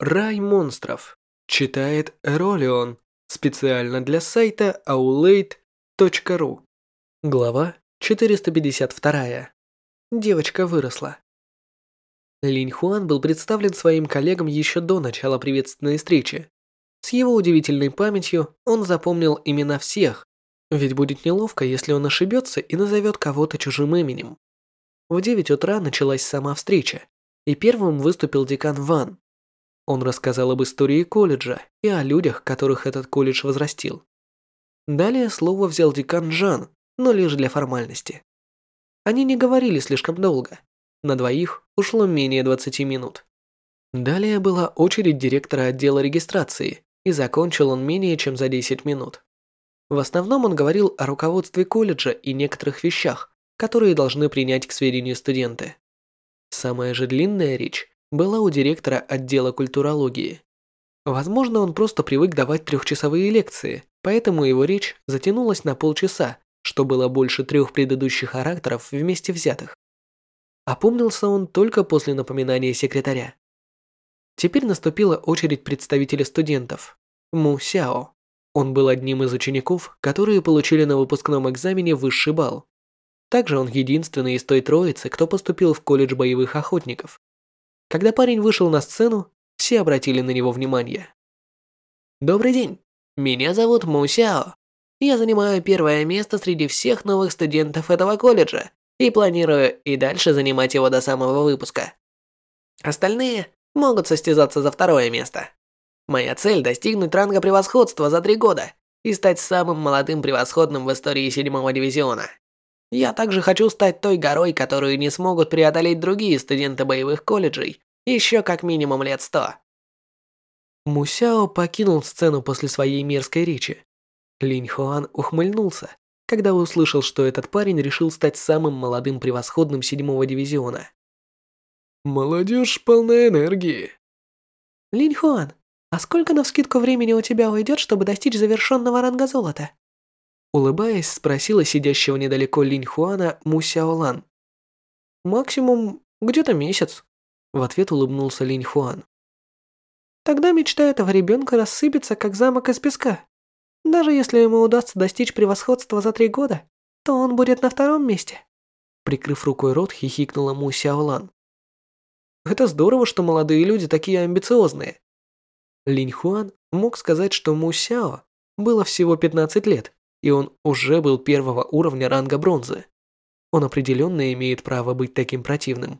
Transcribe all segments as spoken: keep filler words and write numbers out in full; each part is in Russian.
Рай монстров. Читает Ролион. Специально для сайта аулейт точка ру. Глава четыреста пятьдесят два. Девочка выросла. Линь Хуан был представлен своим коллегам еще до начала приветственной встречи. С его удивительной памятью он запомнил имена всех, ведь будет неловко, если он ошибется и назовет кого-то чужим именем. В девять утра началась сама встреча, и первым выступил декан Ван. Он рассказал об истории колледжа и о людях, которых этот колледж возрастил. Далее слово взял декан Жан, но лишь для формальности. Они не говорили слишком долго. На двоих ушло менее двадцати минут. Далее была очередь директора отдела регистрации, и закончил он менее чем за десять минут. В основном он говорил о руководстве колледжа и некоторых вещах, которые должны принять к сведению студенты. Самая же длинная речь была у директора отдела культурологии. Возможно, он просто привык давать трехчасовые лекции, поэтому его речь затянулась на полчаса, что было больше трех предыдущих ораторов вместе взятых. Опомнился он только после напоминания секретаря. Теперь наступила очередь представителя студентов, Му Сяо. Он был одним из учеников, которые получили на выпускном экзамене высший балл. Также он единственный из той троицы, кто поступил в колледж боевых охотников. Когда парень вышел на сцену, все обратили на него внимание. «Добрый день. Меня зовут Му Сяо. Я занимаю первое место среди всех новых студентов этого колледжа и планирую и дальше занимать его до самого выпуска. Остальные могут состязаться за второе место. Моя цель – достигнуть ранга превосходства за три года и стать самым молодым превосходным в истории седьмого дивизиона. Я также хочу стать той горой, которую не смогут преодолеть другие студенты боевых колледжей еще как минимум лет сто». Му Сяо покинул сцену после своей мерзкой речи. Линь Хуан ухмыльнулся, когда услышал, что этот парень решил стать самым молодым превосходным седьмого дивизиона. «Молодежь полна энергии». «Линь Хуан, а сколько навскидку времени у тебя уйдет, чтобы достичь завершенного ранга золота?» Улыбаясь, спросила сидящего недалеко Линь Хуана Му Сяолан. «Максимум где-то месяц», — в ответ улыбнулся Линь Хуан. «Тогда мечта этого ребенка рассыпется, как замок из песка. Даже если ему удастся достичь превосходства за три года, то он будет на втором месте». Прикрыв рукой рот, хихикнула Му Сяолан. «Это здорово, что молодые люди такие амбициозные». Линь Хуан мог сказать, что Му Сяо было всего пятнадцать лет, и он уже был первого уровня ранга бронзы. Он определенно имеет право быть таким противным.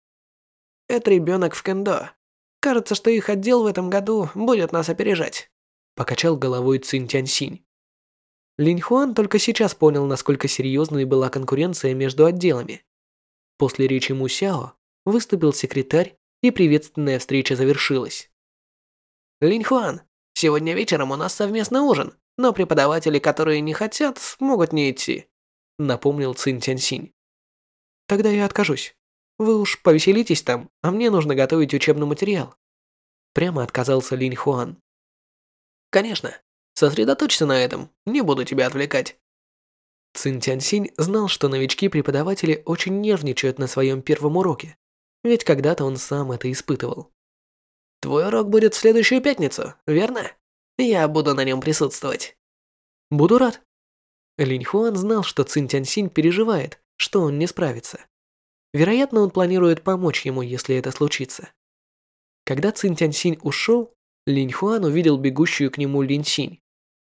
«Это ребенок в кендо. Кажется, что их отдел в этом году будет нас опережать», покачал головой Цин Тяньсинь. Линь Хуан только сейчас понял, насколько серьезной была конкуренция между отделами. После речи Му Сяо выступил секретарь, и приветственная встреча завершилась. «Линь Хуан, сегодня вечером у нас совместный ужин, но преподаватели, которые не хотят, могут не идти», напомнил Цин Тяньсинь. «Тогда я откажусь. Вы уж повеселитесь там, а мне нужно готовить учебный материал». Прямо отказался Линь Хуан. «Конечно. Сосредоточься на этом, не буду тебя отвлекать». Цин Тяньсинь знал, что новички-преподаватели очень нервничают на своем первом уроке, ведь когда-то он сам это испытывал. «Твой урок будет в следующую пятницу, верно? Я буду на нем присутствовать». «Буду рад». Линь Хуан знал, что Цин Тяньсинь переживает, что он не справится. Вероятно, он планирует помочь ему, если это случится. Когда Цин Тяньсинь ушел, Линь Хуан увидел бегущую к нему Линь Синь.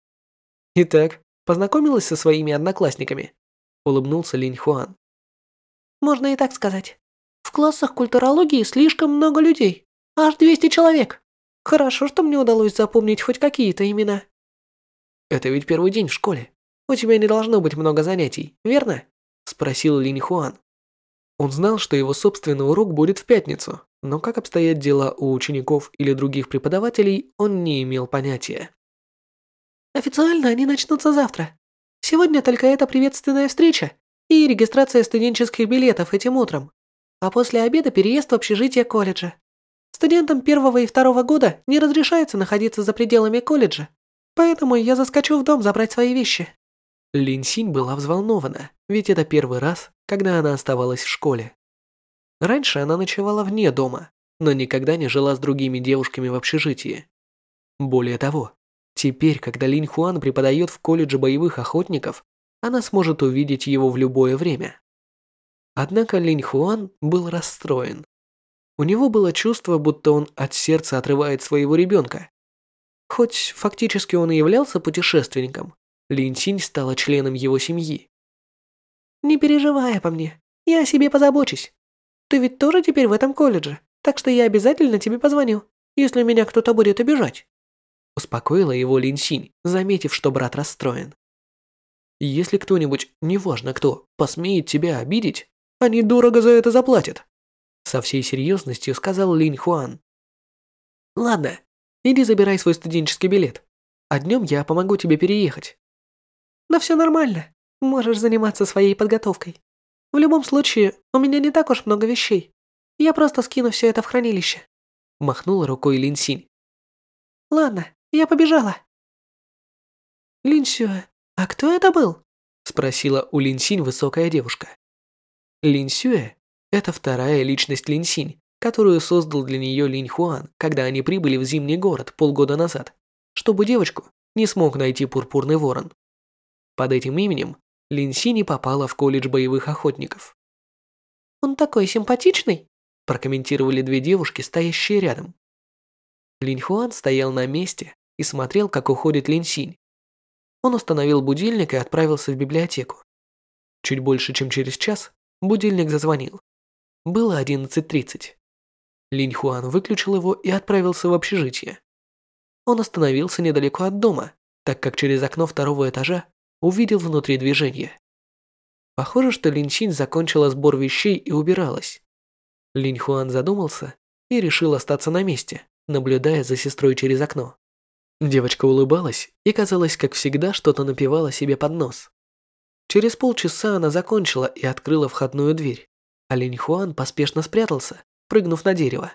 «Итак, познакомилась со своими одноклассниками?» Улыбнулся Линь Хуан. «Можно и так сказать. В классах культурологии слишком много людей. Аж двести человек. Хорошо, что мне удалось запомнить хоть какие-то имена». «Это ведь первый день в школе. У тебя не должно быть много занятий, верно?» Спросил Линь Хуан. Он знал, что его собственный урок будет в пятницу, но как обстоят дела у учеников или других преподавателей, он не имел понятия. «Официально они начнутся завтра. Сегодня только эта приветственная встреча и регистрация студенческих билетов этим утром, а после обеда переезд в общежитие колледжа. Студентам первого и второго года не разрешается находиться за пределами колледжа, поэтому я заскочу в дом забрать свои вещи». Линь Синь была взволнована, ведь это первый раз, когда она оставалась в школе. Раньше она ночевала вне дома, но никогда не жила с другими девушками в общежитии. Более того, теперь, когда Линь Хуан преподает в колледже боевых охотников, она сможет увидеть его в любое время. Однако Линь Хуан был расстроен. У него было чувство, будто он от сердца отрывает своего ребенка. Хоть фактически он и являлся путешественником, Лин Синь стала членом его семьи. «Не переживай обо мне, я о себе позабочусь. Ты ведь тоже теперь в этом колледже, так что я обязательно тебе позвоню, если меня кто-то будет обижать». Успокоила его Лин Синь, заметив, что брат расстроен. «Если кто-нибудь, неважно кто, посмеет тебя обидеть, они дорого за это заплатят», со всей серьезностью сказал Линь Хуан. «Ладно, иди забирай свой студенческий билет, а днем я помогу тебе переехать». «Да все нормально, можешь заниматься своей подготовкой. В любом случае, у меня не так уж много вещей. Я просто скину все это в хранилище», махнула рукой Лин Синь. «Ладно, я побежала». «Лин Сюэ, а кто это был?» спросила у Лин Синь высокая девушка. Лин Сюэ – это вторая личность Лин Синь, которую создал для нее Линь Хуан, когда они прибыли в Зимний город полгода назад, чтобы девочку не смог найти Пурпурный Ворон. Под этим именем Лин Синь и попала в колледж боевых охотников. «Он такой симпатичный», – прокомментировали две девушки, стоящие рядом. Линь Хуан стоял на месте и смотрел, как уходит Лин Синь. Он установил будильник и отправился в библиотеку. Чуть больше, чем через час, будильник зазвонил. Было одиннадцать тридцать. Линь Хуан выключил его и отправился в общежитие. Он остановился недалеко от дома, так как через окно второго этажа увидел внутри движение. Похоже, что Лин Синь закончила сбор вещей и убиралась. Линь Хуан задумался и решил остаться на месте, наблюдая за сестрой через окно. Девочка улыбалась и, казалось, как всегда, что-то напевала себе под нос. Через полчаса она закончила и открыла входную дверь, а Линь Хуан поспешно спрятался, прыгнув на дерево.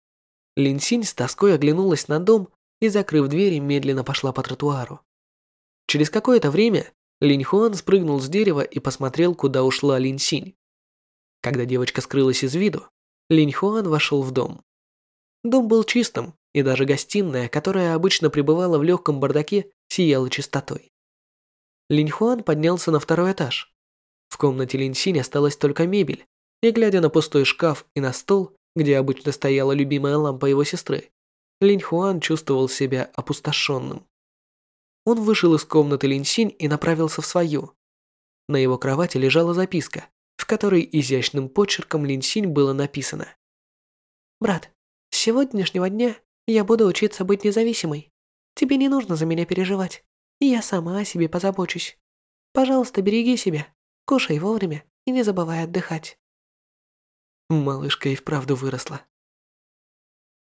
Лин Синь с тоской оглянулась на дом и, закрыв дверь, медленно пошла по тротуару. Через какое-то время Линь Хуан спрыгнул с дерева и посмотрел, куда ушла Лин Синь. Когда девочка скрылась из виду, Линь Хуан вошел в дом. Дом был чистым, и даже гостиная, которая обычно пребывала в легком бардаке, сияла чистотой. Линь Хуан поднялся на второй этаж. В комнате Лин Синь осталась только мебель, и, глядя на пустой шкаф и на стол, где обычно стояла любимая лампа его сестры, Линь Хуан чувствовал себя опустошенным. Он вышел из комнаты Лин Синь и направился в свою. На его кровати лежала записка, в которой изящным почерком Лин Синь было написано: «Брат, с сегодняшнего дня я буду учиться быть независимой. Тебе не нужно за меня переживать. Я сама о себе позабочусь. Пожалуйста, береги себя, кушай вовремя и не забывай отдыхать». Малышка и вправду выросла.